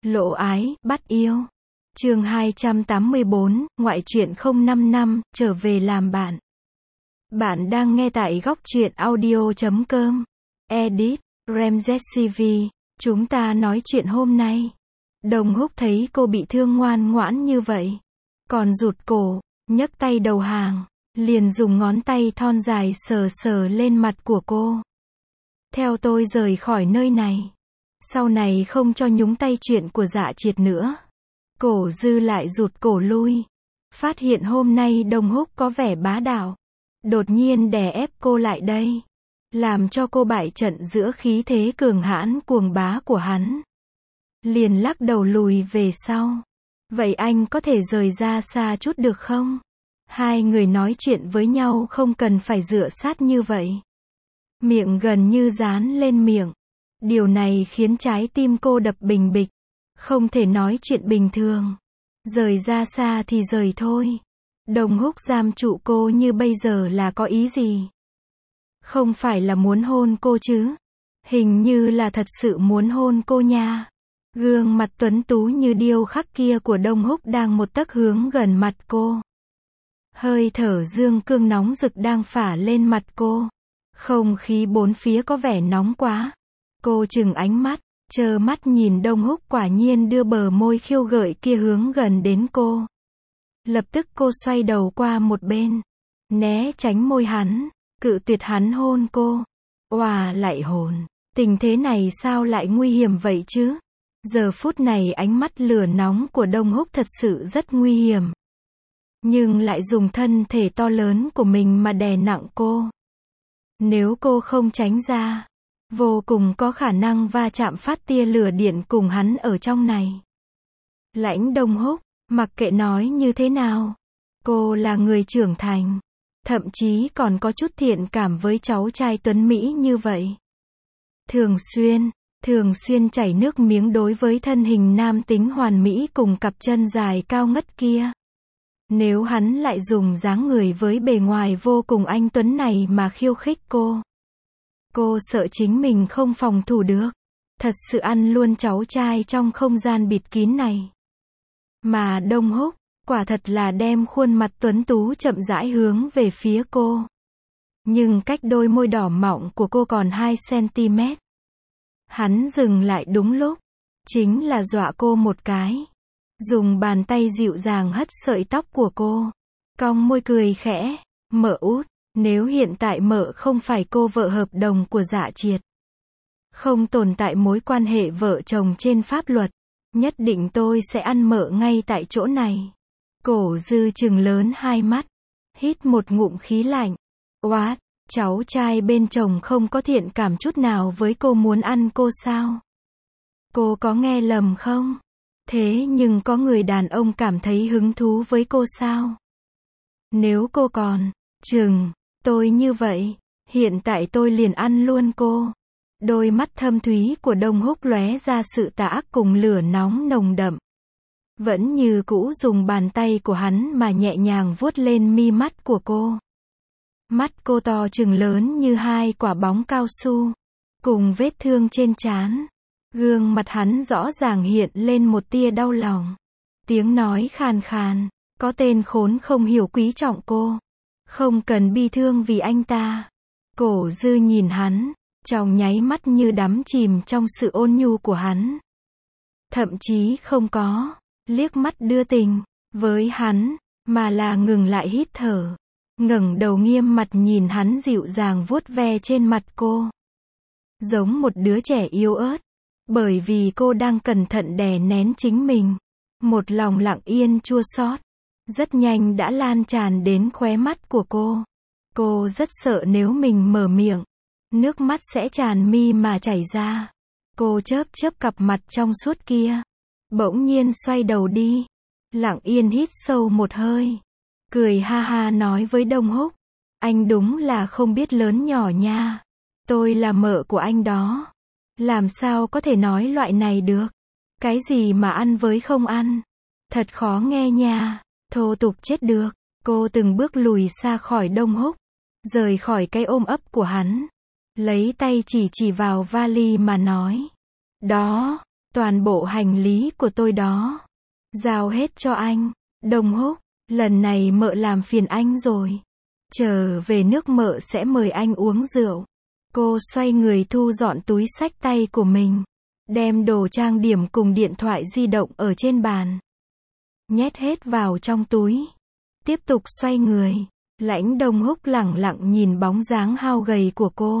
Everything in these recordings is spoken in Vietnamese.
Lộ ái, bắt yêu. Chương 284, ngoại truyện 055, trở về làm bạn. Bạn đang nghe tại góc truyện audio.com. Edit, Ramzes. Chúng ta nói chuyện hôm nay. Đồng Húc thấy cô bị thương ngoan ngoãn như vậy, còn rụt cổ, nhấc tay đầu hàng, liền dùng ngón tay thon dài sờ sờ lên mặt của cô. Theo tôi rời khỏi nơi này. Sau này không cho nhúng tay chuyện của Dạ Triệt nữa. Cổ Dư lại rụt cổ lui. Phát hiện hôm nay Đồng Húc có vẻ bá đạo. Đột nhiên đè ép cô lại đây. Làm cho cô bại trận giữa khí thế cường hãn cuồng bá của hắn. Liền lắc đầu lùi về sau. Vậy anh có thể rời ra xa chút được không? Hai người nói chuyện với nhau không cần phải dựa sát như vậy. Miệng gần như dán lên miệng. Điều này khiến trái tim cô đập bình bịch. Không thể nói chuyện bình thường. Rời ra xa thì rời thôi. Đồng Húc giam trụ cô như bây giờ là có ý gì? Không phải là muốn hôn cô chứ? Hình như là thật sự muốn hôn cô nha. Gương mặt tuấn tú như điêu khắc kia của Đồng Húc đang một tấc hướng gần mặt cô. Hơi thở dương cương nóng rực đang phả lên mặt cô. Không khí bốn phía có vẻ nóng quá. Cô trừng ánh mắt, trơ mắt nhìn Đồng Húc quả nhiên đưa bờ môi khiêu gợi kia hướng gần đến cô. Lập tức cô xoay đầu qua một bên, né tránh môi hắn, cự tuyệt hắn hôn cô. Oà lại hồn, tình thế này sao lại nguy hiểm vậy chứ? Giờ phút này ánh mắt lửa nóng của Đồng Húc thật sự rất nguy hiểm. Nhưng lại dùng thân thể to lớn của mình mà đè nặng cô. Nếu cô không tránh ra, vô cùng có khả năng va chạm phát tia lửa điện cùng hắn ở trong này. Lãnh Đồng Húc, mặc kệ nói như thế nào, cô là người trưởng thành, thậm chí còn có chút thiện cảm với cháu trai tuấn Mỹ như vậy. Thường xuyên chảy nước miếng đối với thân hình nam tính hoàn mỹ cùng cặp chân dài cao ngất kia. Nếu hắn lại dùng dáng người với bề ngoài vô cùng anh tuấn này mà khiêu khích cô. Cô sợ chính mình không phòng thủ được. Thật sự ăn luôn cháu trai trong không gian bịt kín này. Mà Đồng Húc, quả thật là đem khuôn mặt tuấn tú chậm rãi hướng về phía cô. Nhưng cách đôi môi đỏ mọng của cô còn 2 cm. Hắn dừng lại đúng lúc. Chính là dọa cô một cái. Dùng bàn tay dịu dàng hất sợi tóc của cô. Cong môi cười khẽ. Mợ út, nếu hiện tại mợ không phải cô vợ hợp đồng của Dạ Triệt, không tồn tại mối quan hệ vợ chồng trên pháp luật, nhất định tôi sẽ ăn mợ ngay tại chỗ này. Cổ Dư trừng lớn hai mắt, hít một ngụm khí lạnh. Oát, cháu trai bên chồng không có thiện cảm chút nào với cô, muốn ăn cô sao? Cô có nghe lầm không? Thế nhưng có người đàn ông cảm thấy hứng thú với cô sao? Nếu cô còn chừng tôi như vậy, hiện tại tôi liền ăn luôn cô. Đôi mắt thâm thúy của Đồng Húc lóe ra sự tà ác cùng lửa nóng nồng đậm. Vẫn như cũ dùng bàn tay của hắn mà nhẹ nhàng vuốt lên mi mắt của cô. Mắt cô to trừng lớn như 2 quả bóng cao su, cùng vết thương trên trán. Gương mặt hắn rõ ràng hiện lên một tia đau lòng. Tiếng nói khàn khàn, có tên khốn không hiểu quý trọng cô. Không cần bi thương vì anh ta. Cổ Dư nhìn hắn, trong nháy mắt như đắm chìm trong sự ôn nhu của hắn. Thậm chí không có liếc mắt đưa tình với hắn, mà là ngừng lại hít thở. Ngẩng đầu nghiêm mặt nhìn hắn dịu dàng vuốt ve trên mặt cô. Giống một đứa trẻ yếu ớt. Bởi vì cô đang cẩn thận đè nén chính mình. Một lòng lặng yên chua xót rất nhanh đã lan tràn đến khóe mắt của cô. Cô rất sợ nếu mình mở miệng, nước mắt sẽ tràn mi mà chảy ra. Cô chớp chớp cặp mặt trong suốt kia. Bỗng nhiên xoay đầu đi. Lặng yên hít sâu một hơi. Cười ha ha nói với Đồng Húc. Anh đúng là không biết lớn nhỏ nha. Tôi là mợ của anh đó. Làm sao có thể nói loại này được? Cái gì mà ăn với không ăn? Thật khó nghe nha. Thô tục chết được. Cô từng bước lùi xa khỏi Đồng Húc. Rời khỏi cái ôm ấp của hắn. Lấy tay chỉ vào vali mà nói. Đó, Toàn bộ hành lý của tôi đó. Giao hết cho anh. Đông Húc, lần này mợ làm phiền anh rồi. Trở về nước mợ sẽ mời anh uống rượu. Cô xoay người thu dọn túi xách tay của mình. Đem đồ trang điểm cùng điện thoại di động ở trên bàn. Nhét hết vào trong túi. Tiếp tục xoay người. Lãnh Đông Húc lẳng lặng nhìn bóng dáng hao gầy của cô.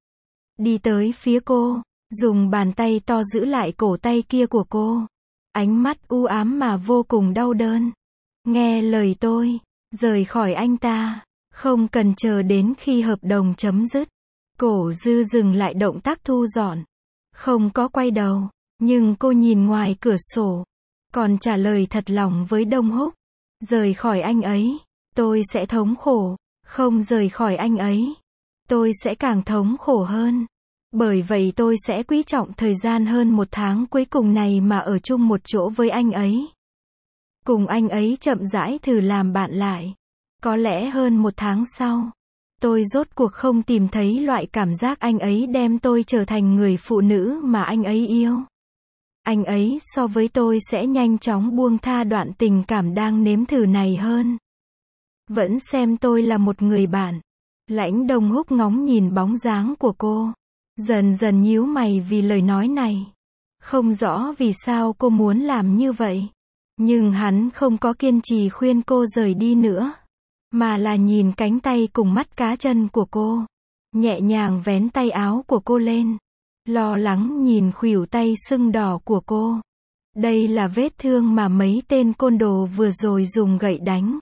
Đi tới phía cô, dùng bàn tay to giữ lại cổ tay kia của cô. Ánh mắt u ám mà vô cùng đau đớn. Nghe lời tôi, rời khỏi anh ta. Không cần chờ đến khi hợp đồng chấm dứt. Cổ Dư dừng lại động tác thu dọn. Không có quay đầu, nhưng cô nhìn ngoài cửa sổ. Còn trả lời thật lòng với Đông Húc. Rời khỏi anh ấy, tôi sẽ thống khổ. Không rời khỏi anh ấy, tôi sẽ càng thống khổ hơn. Bởi vậy tôi sẽ quý trọng thời gian hơn 1 tháng cuối cùng này mà ở chung một chỗ với anh ấy. Cùng anh ấy chậm rãi thử làm bạn lại. Có lẽ hơn 1 tháng sau, tôi rốt cuộc không tìm thấy loại cảm giác anh ấy đem tôi trở thành người phụ nữ mà anh ấy yêu. Anh ấy so với tôi sẽ nhanh chóng buông tha đoạn tình cảm đang nếm thử này hơn. Vẫn xem tôi là một người bạn. Lãnh Đông Húc ngóng nhìn bóng dáng của cô. Dần dần nhíu mày vì lời nói này. Không rõ vì sao cô muốn làm như vậy. Nhưng hắn không có kiên trì khuyên cô rời đi nữa. Mà là nhìn cánh tay cùng mắt cá chân của cô. Nhẹ nhàng vén tay áo của cô lên. Lo lắng nhìn khuỷu tay sưng đỏ của cô. Đây là vết thương mà mấy tên côn đồ vừa rồi dùng gậy đánh.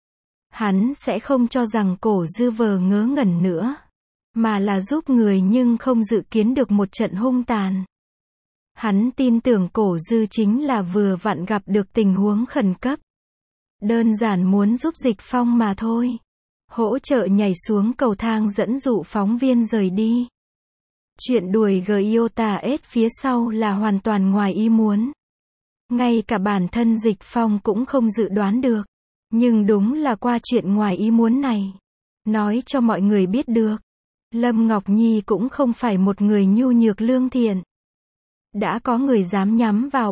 Hắn sẽ không cho rằng Cổ Dư vờ ngớ ngẩn nữa. Mà là giúp người nhưng không dự kiến được một trận hung tàn. Hắn tin tưởng Cổ Dư chính là vừa vặn gặp được tình huống khẩn cấp. Đơn giản muốn giúp Dịch Phong mà thôi. Hỗ trợ nhảy xuống cầu thang dẫn dụ phóng viên rời đi. Chuyện đuổi Giota S phía sau là hoàn toàn ngoài ý muốn. Ngay cả bản thân Dịch Phong cũng không dự đoán được. Nhưng đúng là qua chuyện ngoài ý muốn này. Nói cho mọi người biết được. Lâm Ngọc Nhi cũng không phải một người nhu nhược lương thiện. Đã có người dám nhắm vào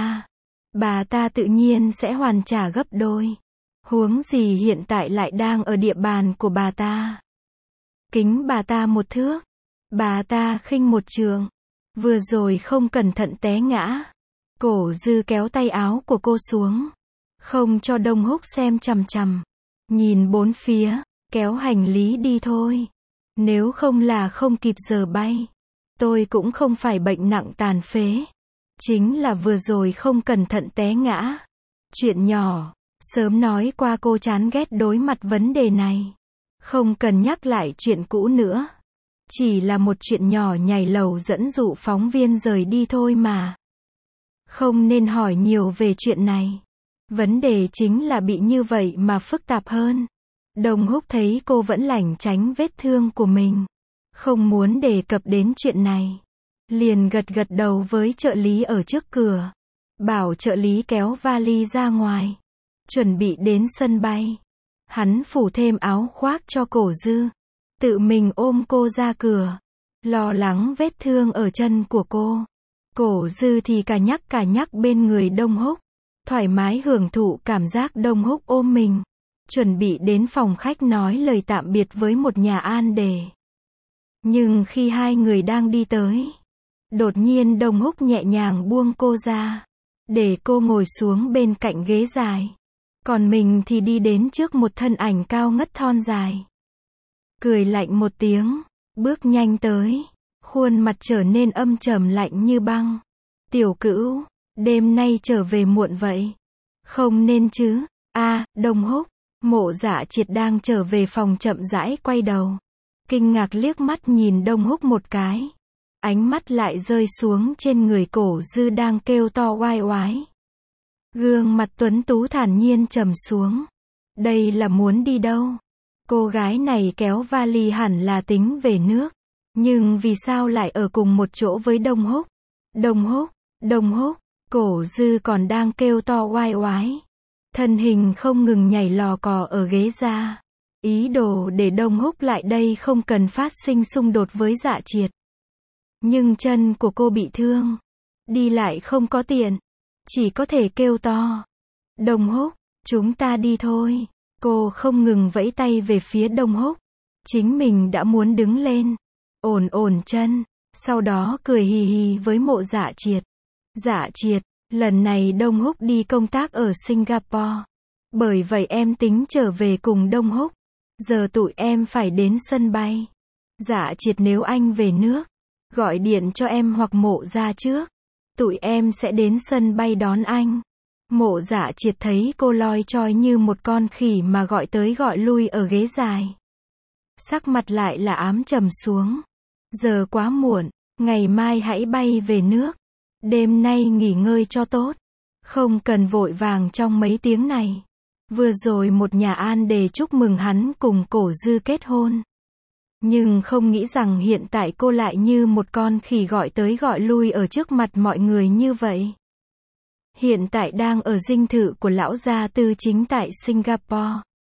bà ta tự nhiên sẽ hoàn trả gấp đôi. Huống gì hiện tại lại đang ở địa bàn của bà ta. Kính bà ta 1 thước. Bà ta khinh 1 trượng. Vừa rồi không cẩn thận té ngã. Cổ Dư kéo tay áo của cô xuống. Không cho Đông Húc xem chằm chằm. Nhìn bốn phía, kéo hành lý đi thôi. Nếu không là không kịp giờ bay. Tôi cũng không phải bệnh nặng tàn phế. Chính là vừa rồi không cẩn thận té ngã. Chuyện nhỏ, sớm nói qua cô chán ghét đối mặt vấn đề này. Không cần nhắc lại chuyện cũ nữa. Chỉ là một chuyện nhỏ nhảy lầu dẫn dụ phóng viên rời đi thôi mà. Không nên hỏi nhiều về chuyện này. Vấn đề chính là bị như vậy mà phức tạp hơn. Đông Húc thấy cô vẫn lảng tránh vết thương của mình. Không muốn đề cập đến chuyện này. Liền gật gật đầu với trợ lý ở trước cửa. Bảo trợ lý kéo vali ra ngoài. Chuẩn bị đến sân bay. Hắn phủ thêm áo khoác cho Cổ Dư. Tự mình ôm cô ra cửa. Lo lắng vết thương ở chân của cô. Cổ Dư thì cả nhắc bên người Đông Húc. Thoải mái hưởng thụ cảm giác Đông Húc ôm mình. Chuẩn bị đến phòng khách nói lời tạm biệt với một nhà an đề. Nhưng khi hai người đang đi tới, đột nhiên Đông Húc nhẹ nhàng buông cô ra. Để cô ngồi xuống bên cạnh ghế dài. Còn mình thì đi đến trước một thân ảnh cao ngất thon dài. Cười lạnh một tiếng, bước nhanh tới. Khuôn mặt trở nên âm trầm lạnh như băng. Tiểu Cữu, đêm nay trở về muộn vậy. Không nên chứ. Đông Húc. Mộ Dạ Triệt đang trở về phòng chậm rãi quay đầu. Kinh ngạc liếc mắt nhìn Đông Húc một cái. Ánh mắt lại rơi xuống trên người Cổ Dư đang kêu to oai oái. Gương mặt tuấn tú thản nhiên trầm xuống. Đây là muốn đi đâu? Cô gái này kéo vali hẳn là tính về nước. Nhưng vì sao lại ở cùng một chỗ với Đông Húc? Đông Húc, Cổ Dư còn đang kêu to oai oái. Thân hình không ngừng nhảy lò cò ở ghế ra. Ý đồ để Đông Húc lại đây không cần phát sinh xung đột với Dạ Triệt. Nhưng chân của cô bị thương. đi lại không có tiện, chỉ có thể kêu to. Đông Húc, chúng ta đi thôi. Cô không ngừng vẫy tay về phía Đông Húc. Chính mình đã muốn đứng lên, ổn ổn chân, sau đó cười hì hì với Mộ Dạ Triệt. Dạ Triệt, lần này Đông Húc đi công tác ở Singapore. Bởi vậy em tính trở về cùng Đông Húc. Giờ tụi em phải đến sân bay. Dạ Triệt, nếu anh về nước, gọi điện cho em hoặc Mộ ra trước. Tụi em sẽ đến sân bay đón anh. Mộ Dạ Triệt thấy cô loi choi như một con khỉ mà gọi tới gọi lui ở ghế dài. Sắc mặt lại là ám trầm xuống. Giờ quá muộn, ngày mai hãy bay về nước. Đêm nay nghỉ ngơi cho tốt. Không cần vội vàng trong mấy tiếng này. Vừa rồi một nhà an đề chúc mừng hắn cùng Cổ Dư kết hôn. Nhưng không nghĩ rằng hiện tại cô lại như một con khỉ gọi tới gọi lui ở trước mặt mọi người như vậy. Hiện tại đang ở dinh thự của lão gia tư chính tại Singapore.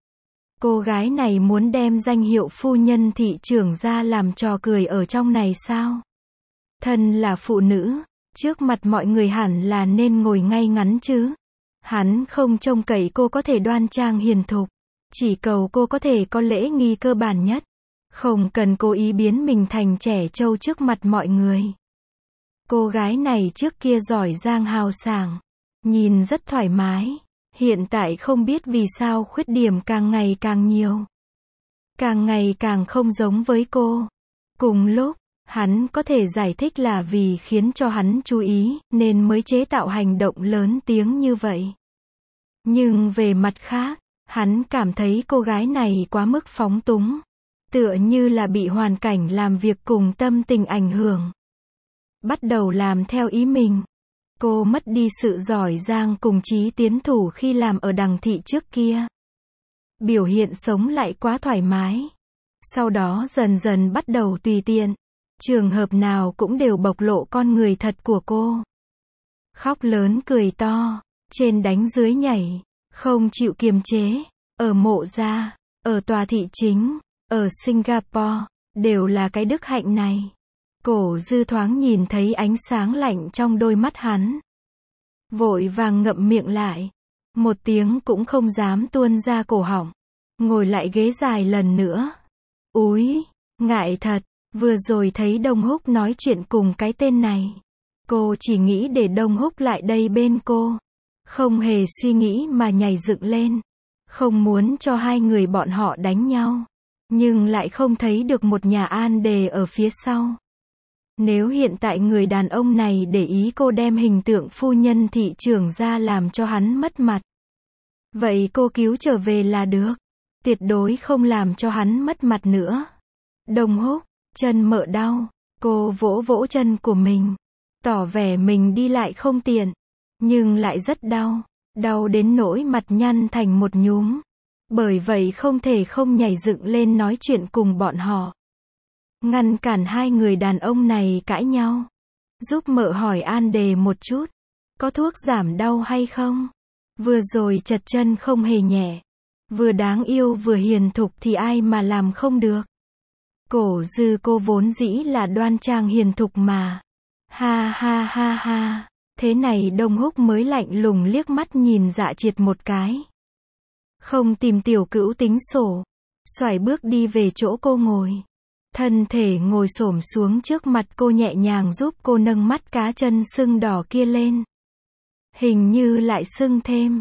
Cô gái này muốn đem danh hiệu phu nhân thị trưởng ra làm trò cười ở trong này sao? Thân là phụ nữ, trước mặt mọi người hẳn là nên ngồi ngay ngắn chứ. Hắn không trông cậy cô có thể đoan trang hiền thục, chỉ cầu cô có thể có lễ nghi cơ bản nhất. Không cần cố ý biến mình thành trẻ trâu trước mặt mọi người. Cô gái này trước kia giỏi giang hào sảng, nhìn rất thoải mái. Hiện tại không biết vì sao khuyết điểm càng ngày càng nhiều. Càng ngày càng không giống với cô. Cùng lúc, hắn có thể giải thích là vì khiến cho hắn chú ý, nên mới chế tạo hành động lớn tiếng như vậy. Nhưng về mặt khác, hắn cảm thấy cô gái này quá mức phóng túng. Tựa như là bị hoàn cảnh làm việc cùng tâm tình ảnh hưởng. Bắt đầu làm theo ý mình. Cô mất đi sự giỏi giang cùng chí tiến thủ khi làm ở Đằng thị trước kia. Biểu hiện sống lại quá thoải mái. Sau đó dần dần bắt đầu tùy tiện. Trường hợp nào cũng đều bộc lộ con người thật của cô. Khóc lớn cười to, trên đánh dưới nhảy, không chịu kiềm chế. Ở Mộ gia, ở tòa thị chính, ở Singapore, đều là cái đức hạnh này. Cổ Dư thoáng nhìn thấy ánh sáng lạnh trong đôi mắt hắn. Vội vàng ngậm miệng lại. Một tiếng cũng không dám tuôn ra cổ họng. Ngồi lại ghế dài lần nữa. Úi, ngại thật, vừa rồi thấy Đông Húc nói chuyện cùng cái tên này. Cô chỉ nghĩ để Đông Húc lại đây bên cô. Không hề suy nghĩ mà nhảy dựng lên. Không muốn cho hai người bọn họ đánh nhau. Nhưng lại không thấy được một nhà an đề ở phía sau. Nếu hiện tại người đàn ông này để ý cô đem hình tượng phu nhân thị trưởng ra làm cho hắn mất mặt. Vậy cô cứu trở về là được. Tuyệt đối không làm cho hắn mất mặt nữa. Đông Húc, chân mợ đau. Cô vỗ vỗ chân của mình. Tỏ vẻ mình đi lại không tiện. Nhưng lại rất đau. Đau đến nỗi mặt nhăn thành một nhúm. Bởi vậy không thể không nhảy dựng lên nói chuyện cùng bọn họ. Ngăn cản hai người đàn ông này cãi nhau. Giúp mợ hỏi an đề một chút. Có thuốc giảm đau hay không? Vừa rồi chật chân không hề nhẹ. Vừa đáng yêu vừa hiền thục thì ai mà làm không được. Cổ Dư cô vốn dĩ là đoan trang hiền thục mà. Ha ha ha ha. Thế này Đông Húc mới lạnh lùng liếc mắt nhìn Dạ Triệt một cái. Không tìm tiểu cữu tính sổ. Xoài bước đi về chỗ cô ngồi. Thân thể ngồi xổm xuống trước mặt cô nhẹ nhàng giúp cô nâng mắt cá chân sưng đỏ kia lên. Hình như lại sưng thêm.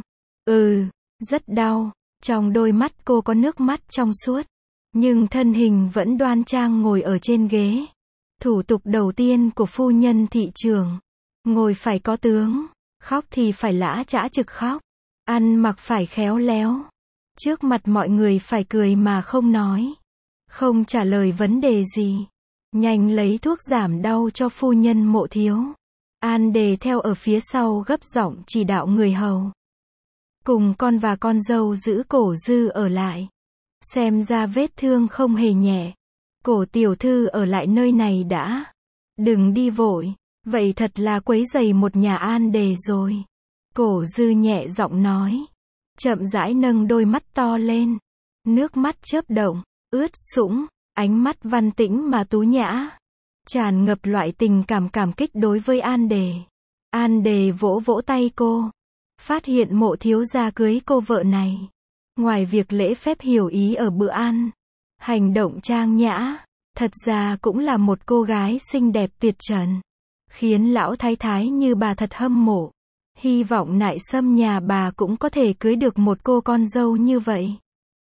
Rất đau. Trong đôi mắt cô có nước mắt trong suốt. Nhưng thân hình vẫn đoan trang ngồi ở trên ghế. Thủ tục đầu tiên của phu nhân thị trưởng. Ngồi phải có tướng. Khóc thì phải lã chã trực khóc. Ăn mặc phải khéo léo. Trước mặt mọi người phải cười mà không nói. Không trả lời vấn đề gì. Nhanh lấy thuốc giảm đau cho phu nhân Mộ thiếu. An đề theo ở phía sau gấp giọng chỉ đạo người hầu. Cùng con và con dâu giữ Cổ Dư ở lại. Xem ra vết thương không hề nhẹ. Cổ tiểu thư ở lại nơi này đã. Đừng đi vội. Vậy thật là quấy rầy một nhà an đề rồi. Cổ Dư nhẹ giọng nói. Chậm rãi nâng đôi mắt to lên. Nước mắt chớp động. Ướt sũng, ánh mắt văn tĩnh mà tú nhã. Tràn ngập loại tình cảm cảm kích đối với an đề. An Đề vỗ vỗ tay cô. Phát hiện Mộ thiếu gia cưới cô vợ này. Ngoài việc lễ phép hiểu ý ở bữa ăn, hành động trang nhã, thật ra cũng là một cô gái xinh đẹp tuyệt trần. Khiến lão thái thái như bà thật hâm mộ. Hy vọng Nại Sâm nhà bà cũng có thể cưới được một cô con dâu như vậy.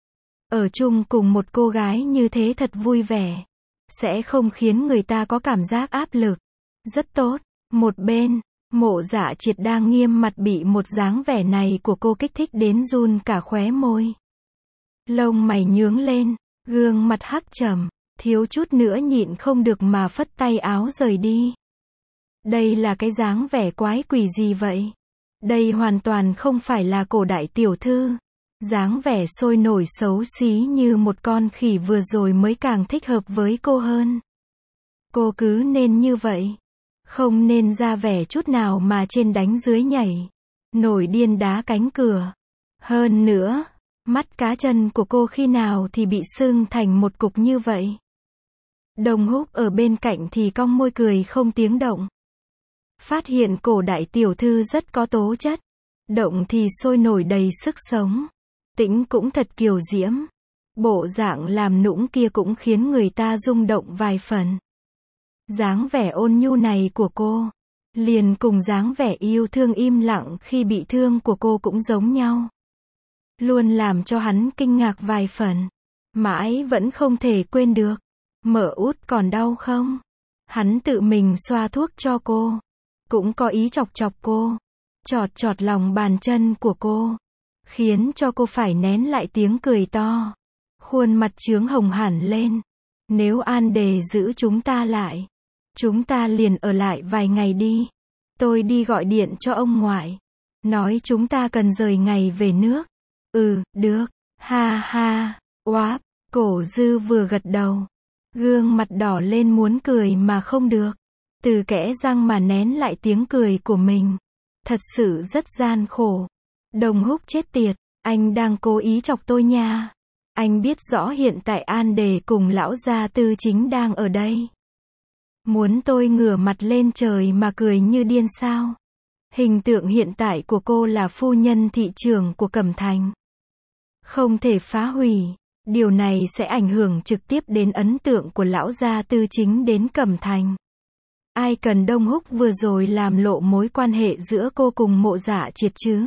Ở chung cùng một cô gái như thế thật vui vẻ. Sẽ không khiến người ta có cảm giác áp lực. Rất tốt. Một bên, Mộ Dạ Triệt đang nghiêm mặt bị một dáng vẻ này của cô kích thích đến run cả khóe môi. Lông mày nhướng lên, gương mặt hắc trầm, thiếu chút nữa nhịn không được mà phất tay áo rời đi. Đây là cái dáng vẻ quái quỷ gì vậy? Đây hoàn toàn không phải là cổ đại tiểu thư. Dáng vẻ sôi nổi xấu xí như một con khỉ vừa rồi mới càng thích hợp với cô hơn. Cô cứ nên như vậy. Không nên ra vẻ chút nào mà trên đánh dưới nhảy. Nổi điên đá cánh cửa. Hơn nữa, mắt cá chân của cô khi nào thì bị sưng thành một cục như vậy. Đồng Húc ở bên cạnh thì cong môi cười không tiếng động. Phát hiện cổ đại tiểu thư rất có tố chất. Động thì sôi nổi đầy sức sống. Tĩnh cũng thật kiều diễm. Bộ dạng làm nũng kia cũng khiến người ta rung động vài phần. Dáng vẻ ôn nhu này của cô, liền cùng dáng vẻ yêu thương im lặng khi bị thương của cô cũng giống nhau. Luôn làm cho hắn kinh ngạc vài phần. Mãi vẫn không thể quên được. Mợ út còn đau không? Hắn tự mình xoa thuốc cho cô. Cũng có ý chọc chọc cô. Chọt chọt lòng bàn chân của cô. Khiến cho cô phải nén lại tiếng cười to. Khuôn mặt chướng hồng hẳn lên. Nếu An Đề giữ chúng ta lại, chúng ta liền ở lại vài ngày đi. Tôi đi gọi điện cho ông ngoại. Nói chúng ta cần rời ngày về nước. Ừ, được. Ha ha. Oáp. Cổ Dư vừa gật đầu. Gương mặt đỏ lên muốn cười mà không được. Từ kẽ răng mà nén lại tiếng cười của mình. Thật sự rất gian khổ. Đồng Húc chết tiệt. Anh đang cố ý chọc tôi nha. Anh biết rõ hiện tại An Đề cùng lão gia Tư chính đang ở đây. Muốn tôi ngửa mặt lên trời mà cười như điên sao? Hình tượng hiện tại của cô là phu nhân thị trưởng của Cẩm Thành. Không thể phá hủy. Điều này sẽ ảnh hưởng trực tiếp đến ấn tượng của lão gia Tư chính đến Cẩm Thành. Ai cần Đông Húc vừa rồi làm lộ mối quan hệ giữa cô cùng Mộ Dạ Triệt chứ?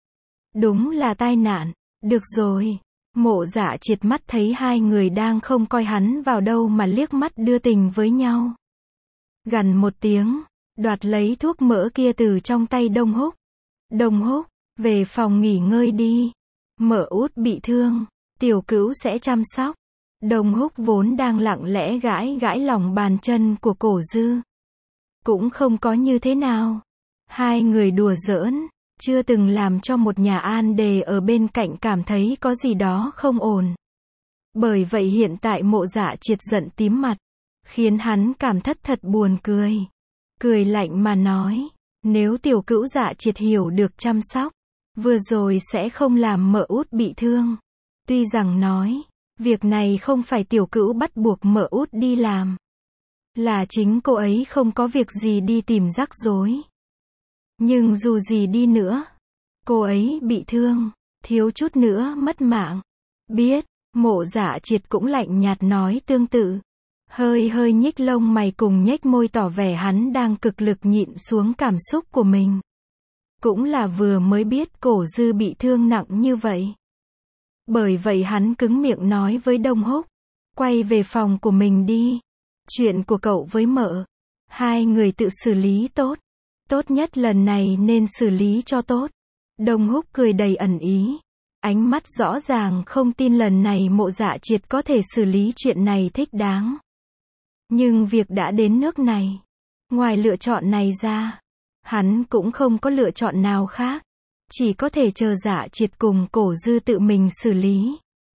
Đúng là tai nạn. Được rồi. Mộ Dạ Triệt mắt thấy hai người đang không coi hắn vào đâu mà liếc mắt đưa tình với nhau. Gằn một tiếng, đoạt lấy thuốc mỡ kia từ trong tay Đông Húc. Đông Húc, về phòng nghỉ ngơi đi. Mợ út bị thương, tiểu cữu sẽ chăm sóc. Đông Húc vốn đang lặng lẽ gãi gãi lòng bàn chân của Cổ Dư. Cũng không có như thế nào. Hai người đùa giỡn, chưa từng làm cho một nhà An Đề ở bên cạnh cảm thấy có gì đó không ổn. Bởi vậy hiện tại Mộ Dạ Triệt giận tím mặt, khiến hắn cảm thất thật buồn cười. Cười lạnh mà nói, nếu tiểu cữu Dạ Triệt hiểu được chăm sóc, vừa rồi sẽ không làm mợ út bị thương. Tuy rằng nói, việc này không phải tiểu cữu bắt buộc mợ út đi làm. Là chính cô ấy không có việc gì đi tìm rắc rối. Nhưng dù gì đi nữa, cô ấy bị thương, thiếu chút nữa mất mạng. Biết, Mộ Dạ Triệt cũng lạnh nhạt nói tương tự. Hơi hơi nhích lông mày cùng nhếch môi tỏ vẻ hắn đang cực lực nhịn xuống cảm xúc của mình. Cũng là vừa mới biết Cổ Dư bị thương nặng như vậy. Bởi vậy hắn cứng miệng nói với Đông Húc, quay về phòng của mình đi. Chuyện của cậu với mợ, hai người tự xử lý tốt. Tốt nhất lần này nên xử lý cho tốt. Đông Húc cười đầy ẩn ý. Ánh mắt rõ ràng không tin lần này Mộ Dạ Triệt có thể xử lý chuyện này thích đáng. Nhưng việc đã đến nước này, ngoài lựa chọn này ra, hắn cũng không có lựa chọn nào khác. Chỉ có thể chờ Dạ Triệt cùng Cổ Dư tự mình xử lý.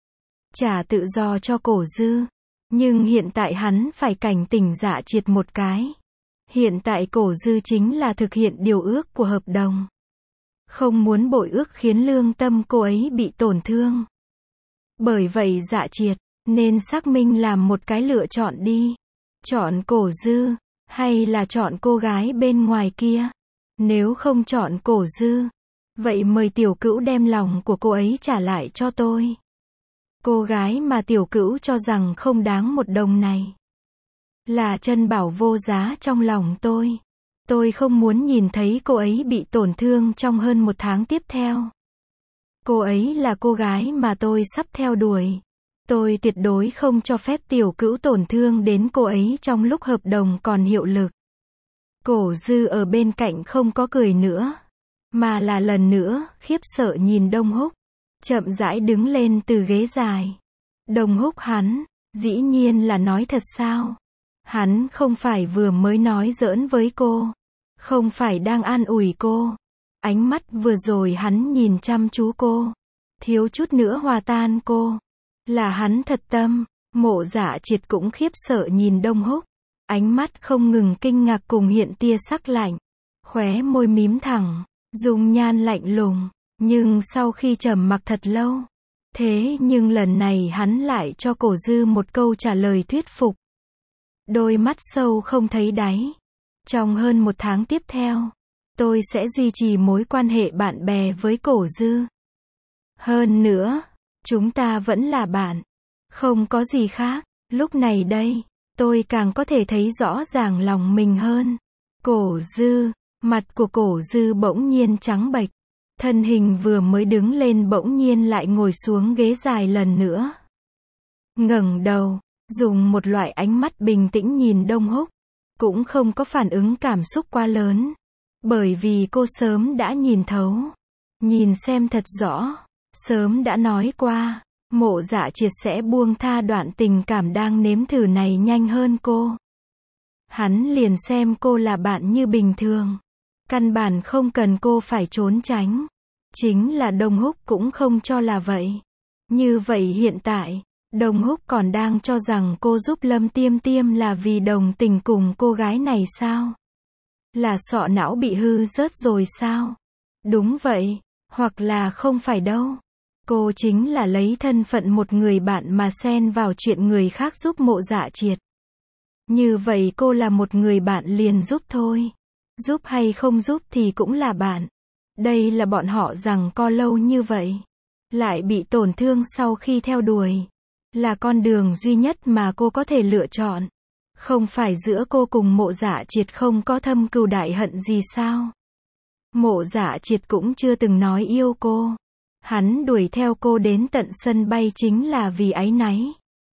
Trả tự do cho Cổ Dư. Nhưng hiện tại hắn phải cảnh tỉnh Dạ Triệt một cái. Hiện tại Cổ Dư chính là thực hiện điều ước của hợp đồng. Không muốn bội ước khiến lương tâm cô ấy bị tổn thương. Bởi vậy Dạ Triệt, nên xác minh làm một cái lựa chọn đi. Chọn Cổ Dư, hay là chọn cô gái bên ngoài kia. Nếu không chọn Cổ Dư, vậy mời tiểu cữu đem lòng của cô ấy trả lại cho tôi. Cô gái mà tiểu cữu cho rằng không đáng một đồng này, là chân bảo vô giá trong lòng tôi. Tôi không muốn nhìn thấy cô ấy bị tổn thương trong hơn 1 tháng tiếp theo. Cô ấy là cô gái mà tôi sắp theo đuổi. Tôi tuyệt đối không cho phép tiểu cữu tổn thương đến cô ấy trong lúc hợp đồng còn hiệu lực. Cổ Dư ở bên cạnh không có cười nữa, mà là lần nữa khiếp sợ nhìn Đông Húc, chậm rãi đứng lên từ ghế dài. Đông Húc hắn, dĩ nhiên là nói thật sao? Hắn không phải vừa mới nói giỡn với cô, không phải đang an ủi cô. Ánh mắt vừa rồi hắn nhìn chăm chú cô, thiếu chút nữa hòa tan cô. Là hắn thật tâm. Mộ Dạ Triệt cũng khiếp sợ nhìn Đông Húc, ánh mắt không ngừng kinh ngạc cùng hiện tia sắc lạnh, khóe môi mím thẳng, dung nhan lạnh lùng, nhưng sau khi trầm mặc thật lâu, thế nhưng lần này hắn lại cho Cổ Dư một câu trả lời thuyết phục. Đôi mắt sâu không thấy đáy. Trong hơn 1 tháng tiếp theo, tôi sẽ duy trì mối quan hệ bạn bè với Cổ Dư. Hơn nữa, chúng ta vẫn là bạn, không có gì khác. Lúc này đây, tôi càng có thể thấy rõ ràng lòng mình hơn. Cổ Dư, mặt của Cổ Dư bỗng nhiên trắng bệch, thân hình vừa mới đứng lên bỗng nhiên lại ngồi xuống ghế dài lần nữa. Ngẩng đầu, dùng một loại ánh mắt bình tĩnh nhìn Đông Húc, cũng không có phản ứng cảm xúc quá lớn, bởi vì cô sớm đã nhìn thấu, nhìn xem thật rõ, sớm đã nói qua, Mộ Dạ Triệt sẽ buông tha đoạn tình cảm đang nếm thử này nhanh hơn cô. Hắn liền xem cô là bạn như bình thường, căn bản không cần cô phải trốn tránh. Chính là Đông Húc cũng không cho là vậy. Như vậy hiện tại, Đông Húc còn đang cho rằng cô giúp Lâm Tiêm Tiêm là vì đồng tình cùng cô gái này sao? Là sọ não bị hư rớt rồi sao? Đúng vậy, hoặc là không phải đâu. Cô chính là lấy thân phận một người bạn mà xen vào chuyện người khác giúp Mộ Dạ Triệt. Như vậy cô là một người bạn liền giúp thôi. Giúp hay không giúp thì cũng là bạn. Đây là bọn họ rằng co lâu như vậy, lại bị tổn thương sau khi theo đuổi. Là con đường duy nhất mà cô có thể lựa chọn. Không phải giữa cô cùng Mộ Dạ Triệt không có thâm cừu đại hận gì sao? Mộ Dạ Triệt cũng chưa từng nói yêu cô. Hắn đuổi theo cô đến tận sân bay chính là vì áy náy.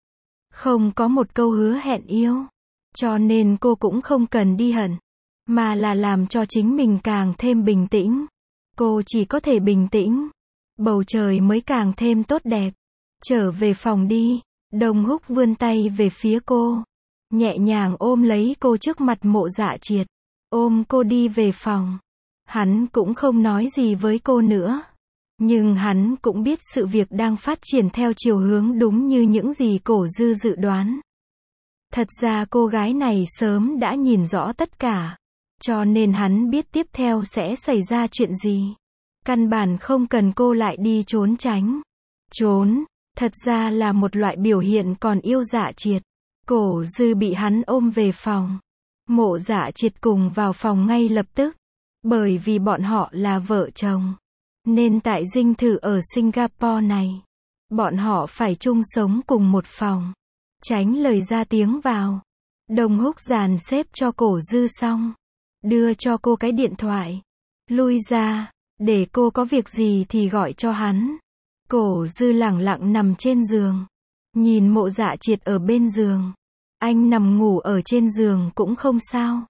Không có một câu hứa hẹn yêu. Cho nên cô cũng không cần đi hận, mà là làm cho chính mình càng thêm bình tĩnh. Cô chỉ có thể bình tĩnh, bầu trời mới càng thêm tốt đẹp. Trở về phòng đi. Đông Húc vươn tay về phía cô, nhẹ nhàng ôm lấy cô trước mặt Mộ Dạ Triệt, ôm cô đi về phòng. Hắn cũng không nói gì với cô nữa, nhưng hắn cũng biết sự việc đang phát triển theo chiều hướng đúng như những gì Cổ Dư dự đoán. Thật ra cô gái này sớm đã nhìn rõ tất cả, cho nên hắn biết tiếp theo sẽ xảy ra chuyện gì. Căn bản không cần cô lại đi trốn tránh. Trốn, thật ra là một loại biểu hiện còn yêu Dạ Triệt. Cổ Dư bị hắn ôm về phòng. Mộ Dạ Triệt cùng vào phòng ngay lập tức. Bởi vì bọn họ là vợ chồng, nên tại dinh thự ở Singapore này, bọn họ phải chung sống cùng một phòng, tránh lời ra tiếng vào. Đông Húc dàn xếp cho Cổ Dư xong, đưa cho cô cái điện thoại. Lui ra, để cô có việc gì thì gọi cho hắn. Cổ Dư lẳng lặng nằm trên giường, nhìn Mộ Dạ Triệt ở bên giường. Anh nằm ngủ ở trên giường cũng không sao.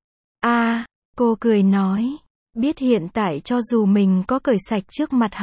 Cô cười nói, biết hiện tại cho dù mình có cởi sạch trước mặt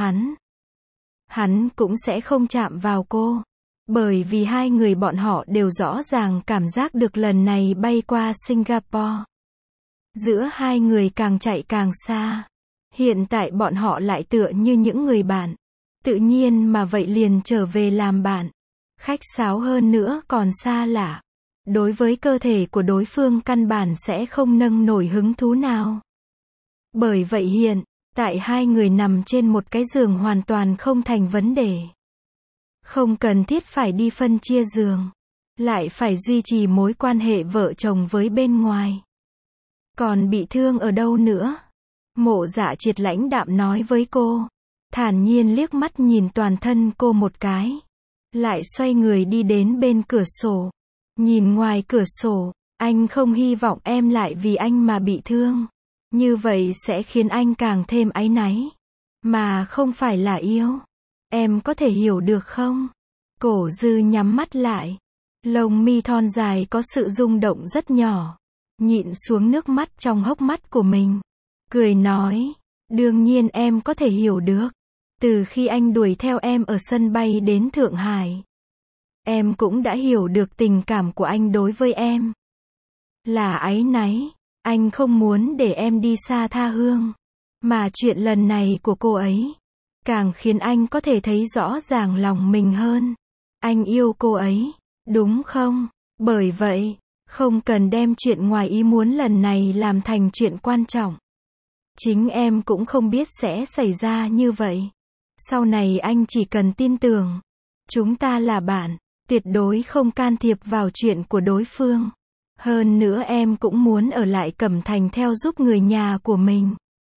hắn cũng sẽ không chạm vào cô. Bởi vì hai người bọn họ đều rõ ràng cảm giác được lần này bay qua Singapore, giữa hai người càng chạy càng xa. Hiện tại bọn họ lại tựa như những người bạn, tự nhiên mà vậy liền trở về làm bạn. Khách sáo hơn nữa còn xa lạ. Đối với cơ thể của đối phương căn bản sẽ không nâng nổi hứng thú nào. Bởi vậy hiện tại hai người nằm trên một cái giường hoàn toàn không thành vấn đề. Không cần thiết phải đi phân chia giường, lại phải duy trì mối quan hệ vợ chồng với bên ngoài. Còn bị thương ở đâu nữa? Mộ Dạ Triệt lãnh đạm nói với cô. Thản nhiên liếc mắt nhìn toàn thân cô một cái. Lại xoay người đi đến bên cửa sổ. Nhìn ngoài cửa sổ, anh không hy vọng em lại vì anh mà bị thương. Như vậy sẽ khiến anh càng thêm áy náy. Mà không phải là yêu. Em có thể hiểu được không? Cổ Dư nhắm mắt lại. Lông mi thon dài có sự rung động rất nhỏ. Nhịn xuống nước mắt trong hốc mắt của mình. Cười nói, đương nhiên em có thể hiểu được. Từ khi anh đuổi theo em ở sân bay đến Thượng Hải, em cũng đã hiểu được tình cảm của anh đối với em. Là áy náy, anh không muốn để em đi xa tha hương. Mà chuyện lần này của cô ấy, càng khiến anh có thể thấy rõ ràng lòng mình hơn. Anh yêu cô ấy, đúng không? Bởi vậy, không cần đem chuyện ngoài ý muốn lần này làm thành chuyện quan trọng. Chính em cũng không biết sẽ xảy ra như vậy. Sau này anh chỉ cần tin tưởng. Chúng ta là bạn, tuyệt đối không can thiệp vào chuyện của đối phương. Hơn nữa em cũng muốn ở lại Cẩm Thành theo giúp người nhà của mình.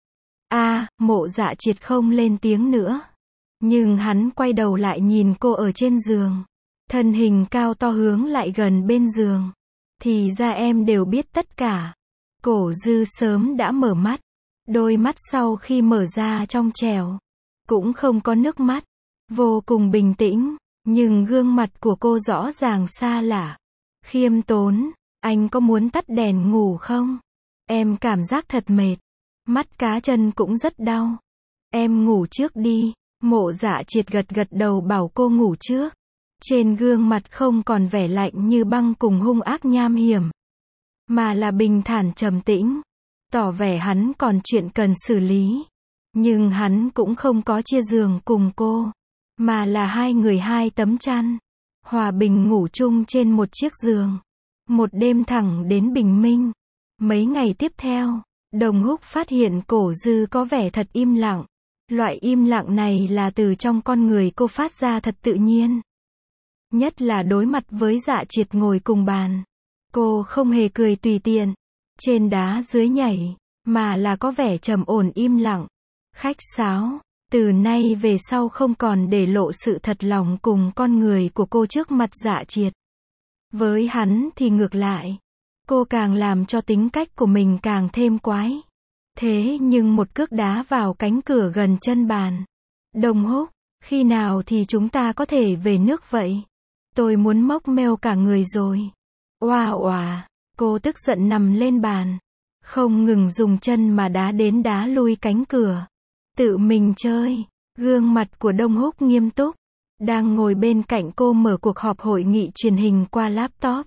Mộ Dạ Triệt không lên tiếng nữa. Nhưng hắn quay đầu lại nhìn cô ở trên giường. Thân hình cao to hướng lại gần bên giường. Thì ra em đều biết tất cả. Cổ Dư sớm đã mở mắt. Đôi mắt sau khi mở ra trong trẻo. Cũng không có nước mắt. Vô cùng bình tĩnh. Nhưng gương mặt của cô rõ ràng xa lạ. Khiêm tốn, anh có muốn tắt đèn ngủ không? Em cảm giác thật mệt. Mắt cá chân cũng rất đau. Em ngủ trước đi. Mộ Dạ Triệt gật gật đầu bảo cô ngủ trước. Trên gương mặt không còn vẻ lạnh như băng cùng hung ác nham hiểm. Mà là bình thản trầm tĩnh. Tỏ vẻ hắn còn chuyện cần xử lý. Nhưng hắn cũng không có chia giường cùng cô. Mà là hai người hai tấm chăn. Hòa bình ngủ chung trên một chiếc giường. Một đêm thẳng đến bình minh. Mấy ngày tiếp theo, Đồng Húc phát hiện Cổ Dư có vẻ thật im lặng. Loại im lặng này là từ trong con người cô phát ra thật tự nhiên. Nhất là đối mặt với Dạ Triệt ngồi cùng bàn. Cô không hề cười tùy tiện, trên đá dưới nhảy, mà là có vẻ trầm ổn im lặng, khách sáo. Từ nay về sau không còn để lộ sự thật lòng cùng con người của cô trước mặt Dạ Triệt. Với hắn thì ngược lại. Cô càng làm cho tính cách của mình càng thêm quái. Thế nhưng một cước đá vào cánh cửa gần chân bàn. Đồng Húc, khi nào thì chúng ta có thể về nước vậy? Tôi muốn mốc meo cả người rồi. Oà oà, cô tức giận nằm lên bàn. Không ngừng dùng chân mà đá đến đá lui cánh cửa. Tự mình chơi. Gương mặt của Đông Húc nghiêm túc. Đang ngồi bên cạnh cô mở cuộc họp hội nghị truyền hình qua laptop.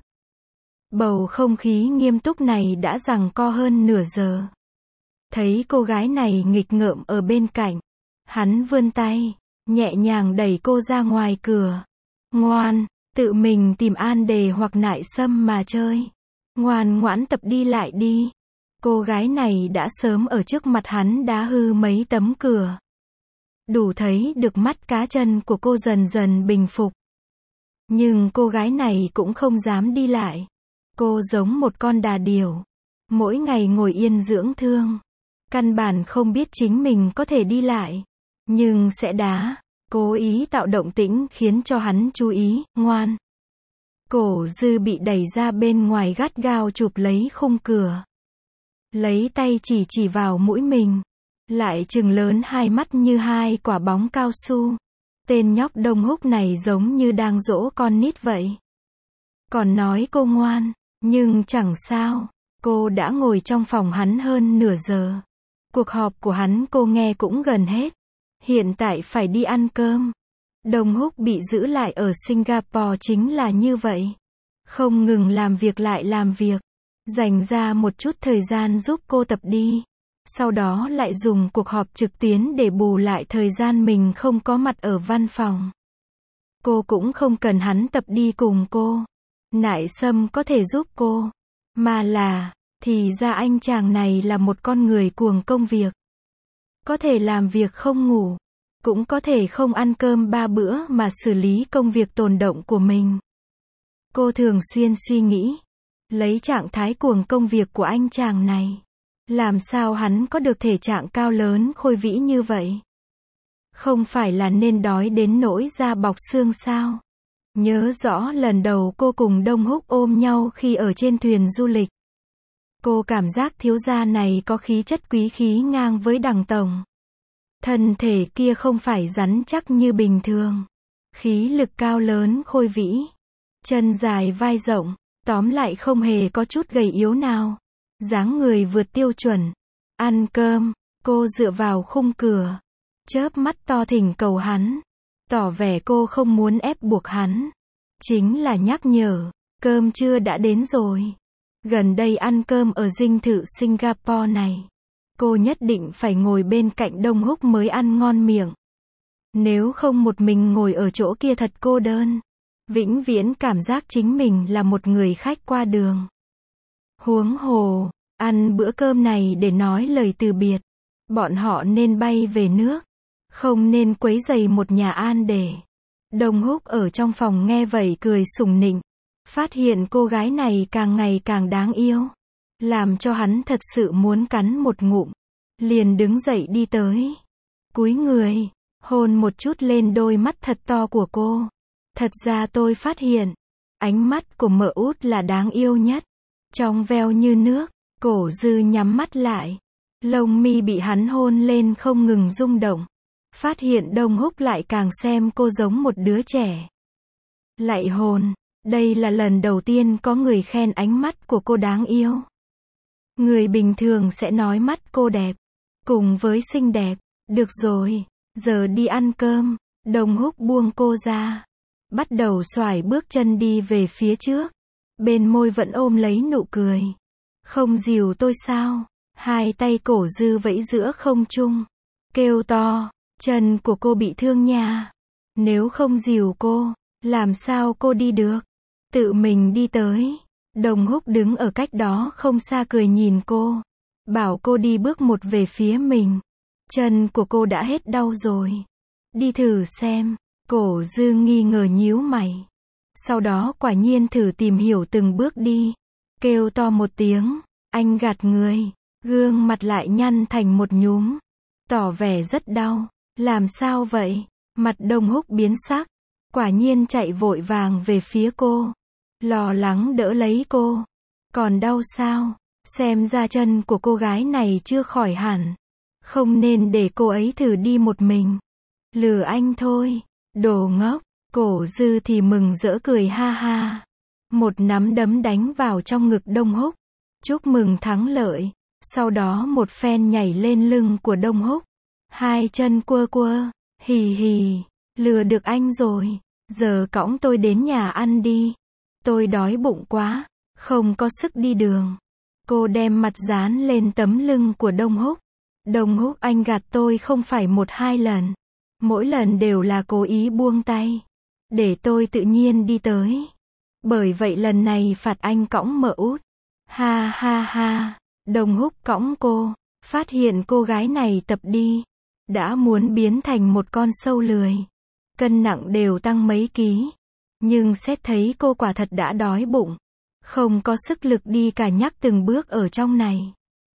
Bầu không khí nghiêm túc này đã giằng co hơn nửa giờ. Thấy cô gái này nghịch ngợm ở bên cạnh. Hắn vươn tay, nhẹ nhàng đẩy cô ra ngoài cửa. Ngoan, tự mình tìm An Đề hoặc Nại Sâm mà chơi. Ngoan ngoãn tập đi lại đi. Cô gái này đã sớm ở trước mặt hắn đá hư mấy tấm cửa. Đủ thấy được mắt cá chân của cô dần dần bình phục. Nhưng cô gái này cũng không dám đi lại. Cô giống một con đà điểu. Mỗi ngày ngồi yên dưỡng thương. Căn bản không biết chính mình có thể đi lại. Nhưng sẽ đá. Cố ý tạo động tĩnh khiến cho hắn chú ý, ngoan. Cổ Dư bị đẩy ra bên ngoài gắt gao chụp lấy khung cửa. Lấy tay chỉ vào mũi mình. Lại trừng lớn hai mắt như hai quả bóng cao su. Tên nhóc Đông Húc này giống như đang dỗ con nít vậy. Còn nói cô ngoan, nhưng chẳng sao. Cô đã ngồi trong phòng hắn hơn nửa giờ. Cuộc họp của hắn cô nghe cũng gần hết. Hiện tại phải đi ăn cơm. Đông Húc bị giữ lại ở Singapore chính là như vậy. Không ngừng làm việc lại làm việc. Dành ra một chút thời gian giúp cô tập đi. Sau đó lại dùng cuộc họp trực tuyến để bù lại thời gian mình không có mặt ở văn phòng. Cô cũng không cần hắn tập đi cùng cô. Nại Sâm có thể giúp cô. Mà là, thì ra anh chàng này là một con người cuồng công việc. Có thể làm việc không ngủ. Cũng có thể không ăn cơm 3 bữa mà xử lý công việc tồn động của mình. Cô thường xuyên suy nghĩ. Lấy trạng thái cuồng công việc của anh chàng này. Làm sao hắn có được thể trạng cao lớn khôi vĩ như vậy? Không phải là nên đói đến nỗi da bọc xương sao? Nhớ rõ lần đầu cô cùng Đông Húc ôm nhau khi ở trên thuyền du lịch. Cô cảm giác thiếu gia này có khí chất quý khí ngang với Đằng tổng. Thân thể kia không phải rắn chắc như bình thường. Khí lực cao lớn khôi vĩ. Chân dài vai rộng. Tóm lại không hề có chút gầy yếu nào. Dáng người vượt tiêu chuẩn. Ăn cơm. Cô dựa vào khung cửa. Chớp mắt to thỉnh cầu hắn. Tỏ vẻ cô không muốn ép buộc hắn. Chính là nhắc nhở. Cơm trưa đã đến rồi. Gần đây ăn cơm ở dinh thự Singapore này. Cô nhất định phải ngồi bên cạnh Đông Húc mới ăn ngon miệng. Nếu không một mình ngồi ở chỗ kia thật cô đơn. Vĩnh viễn cảm giác chính mình là một người khách qua đường. Huống hồ, ăn bữa cơm này để nói lời từ biệt. Bọn họ nên bay về nước. Không nên quấy rầy một nhà an để. Đông Húc ở trong phòng nghe vậy cười sủng nịnh. Phát hiện cô gái này càng ngày càng đáng yêu. Làm cho hắn thật sự muốn cắn một ngụm. Liền đứng dậy đi tới. Cúi người. Hôn một chút lên đôi mắt thật to của cô. Thật ra tôi phát hiện. Ánh mắt của mợ út là đáng yêu nhất. Trong veo như nước. Cổ Dư nhắm mắt lại. Lông mi bị hắn hôn lên không ngừng rung động. Phát hiện Đông Húc lại càng xem cô giống một đứa trẻ. Lạy hồn. Đây là lần đầu tiên có người khen ánh mắt của cô đáng yêu. Người bình thường sẽ nói mắt cô đẹp. Cùng với xinh đẹp. Được rồi. Giờ đi ăn cơm. Đông Húc buông cô ra. Bắt đầu xoải bước chân đi về phía trước. Bên môi vẫn ôm lấy nụ cười. Không dìu tôi sao? Hai tay Cổ Dư vẫy giữa không trung. Kêu to. Chân của cô bị thương nha. Nếu không dìu cô, làm sao cô đi được? Tự mình đi tới. Đông Húc đứng ở cách đó không xa cười nhìn cô. Bảo cô đi bước một về phía mình. Chân của cô đã hết đau rồi. Đi thử xem. Cổ Dư nghi ngờ nhíu mày. Sau đó quả nhiên thử tìm hiểu từng bước đi. Kêu to một tiếng. Anh gạt người. Gương mặt lại nhăn thành một nhúm. Tỏ vẻ rất đau. Làm sao vậy? Mặt Đông Húc biến sắc. Quả nhiên chạy vội vàng về phía cô. Lo lắng đỡ lấy cô. Còn đau sao? Xem ra chân của cô gái này chưa khỏi hẳn. Không nên để cô ấy thử đi một mình. Lừa anh thôi. Đồ ngốc. Cổ Dư thì mừng rỡ cười ha ha. Một nắm đấm đánh vào trong ngực Đông Húc. Chúc mừng thắng lợi. Sau đó một phen nhảy lên lưng của Đông Húc. Hai chân quơ quơ. Hì hì. Lừa được anh rồi. Giờ cõng tôi đến nhà ăn đi. Tôi đói bụng quá. Không có sức đi đường. Cô đem mặt dán lên tấm lưng của Đông Húc. Đông Húc anh gạt tôi không phải một hai lần. Mỗi lần đều là cố ý buông tay. Để tôi tự nhiên đi tới. Bởi vậy lần này phạt anh cõng mợ út. Ha ha ha. Đông Húc cõng cô. Phát hiện cô gái này tập đi. Đã muốn biến thành một con sâu lười. Cân nặng đều tăng mấy ký. Nhưng xét thấy cô quả thật đã đói bụng. Không có sức lực đi cả nhắc từng bước ở trong này.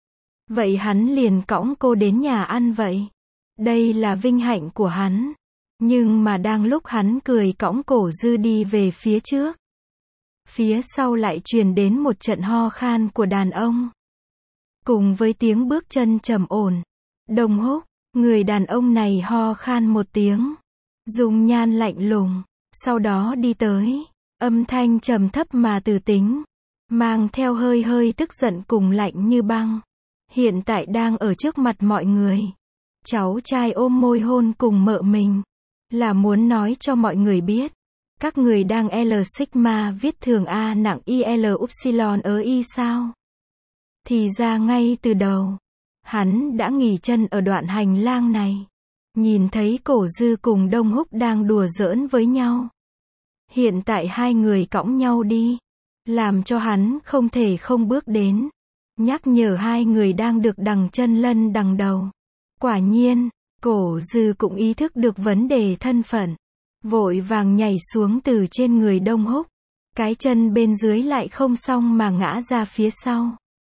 Vậy hắn liền cõng cô đến nhà ăn vậy. Đây là vinh hạnh của hắn. Nhưng mà đang lúc hắn cười cõng Cổ Dư đi về phía trước. Phía sau lại truyền đến một trận ho khan của đàn ông. Cùng với tiếng bước chân trầm ổn. Đông Húc, người đàn ông này ho khan một tiếng. Dung nhan lạnh lùng. Sau đó đi tới. Âm thanh trầm thấp mà từ tính. Mang theo hơi hơi tức giận cùng lạnh như băng. Hiện tại đang ở trước mặt mọi người. Cháu trai ôm môi hôn cùng mợ mình. Là muốn nói cho mọi người biết. Các người đang L Sigma viết thường A nặng IL Upsilon ở Y sao? Thì ra ngay từ đầu. Hắn đã nghỉ chân ở đoạn hành lang này. Nhìn thấy Cổ Dư cùng Đông Húc đang đùa giỡn với nhau. Hiện tại hai người cõng nhau đi. Làm cho hắn không thể không bước đến. Nhắc nhở hai người đang được đằng chân lân đằng đầu. Quả nhiên, Cổ Dư cũng ý thức được vấn đề thân phận. Vội vàng nhảy xuống từ trên người Đông Húc. Cái chân bên dưới lại không xong mà ngã ra phía sau.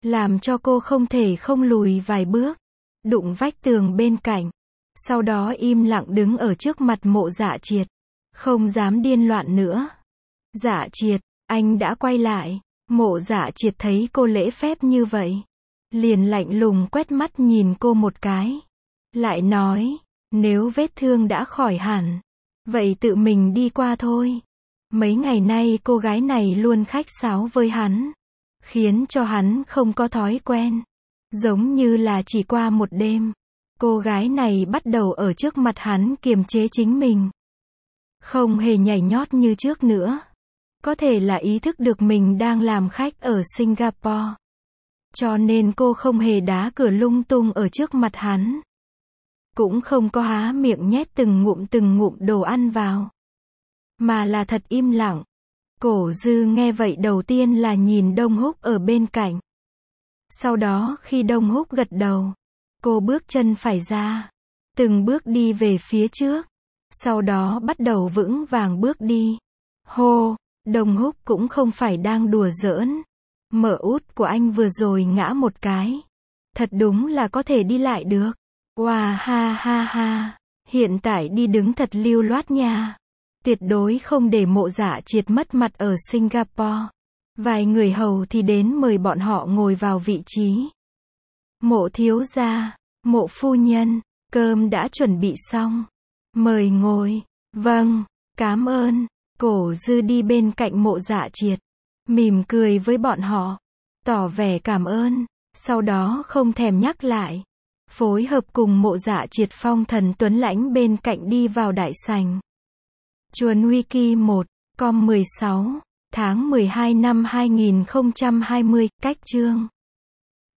làm cho cô không thể không lùi vài bước, đụng vách tường bên cạnh. Sau đó im lặng đứng ở trước mặt Mộ Dạ Triệt, không dám điên loạn nữa. Dạ Triệt, anh đã quay lại. Mộ Dạ Triệt thấy cô lễ phép như vậy, liền lạnh lùng quét mắt nhìn cô một cái. Lại nói, nếu vết thương đã khỏi hẳn, vậy tự mình đi qua thôi. Mấy ngày nay cô gái này luôn khách sáo với hắn, khiến cho hắn không có thói quen. Giống như là chỉ qua một đêm, cô gái này bắt đầu ở trước mặt hắn kiềm chế chính mình. Không hề nhảy nhót như trước nữa. Có thể là ý thức được mình đang làm khách ở Singapore. Cho nên cô không hề đá cửa lung tung ở trước mặt hắn. Cũng không có há miệng nhét từng ngụm đồ ăn vào. Mà là thật im lặng. Cổ Dư nghe vậy đầu tiên là nhìn Đông Húc ở bên cạnh. Sau đó khi Đông Húc gật đầu, cô bước chân phải ra, từng bước đi về phía trước. Sau đó bắt đầu vững vàng bước đi. Hô, Đông Húc cũng không phải đang đùa giỡn. Mợ út của anh vừa rồi ngã một cái. Thật đúng là có thể đi lại được. Wow ha ha ha. Hiện tại đi đứng thật lưu loát nha. Tuyệt đối không để Mộ Dạ Triệt mất mặt ở Singapore. Vài người hầu thì đến mời bọn họ ngồi vào vị trí. Mộ thiếu gia, Mộ phu nhân, cơm đã chuẩn bị xong. Mời ngồi. Vâng, cảm ơn. Cổ Dư đi bên cạnh Mộ Dạ Triệt, mỉm cười với bọn họ, tỏ vẻ cảm ơn, sau đó không thèm nhắc lại. Phối hợp cùng Mộ Dạ Triệt phong thần tuấn lãnh bên cạnh đi vào đại sảnh. Chuồn Wiki 1, com 16, tháng 12 năm 2020, cách chương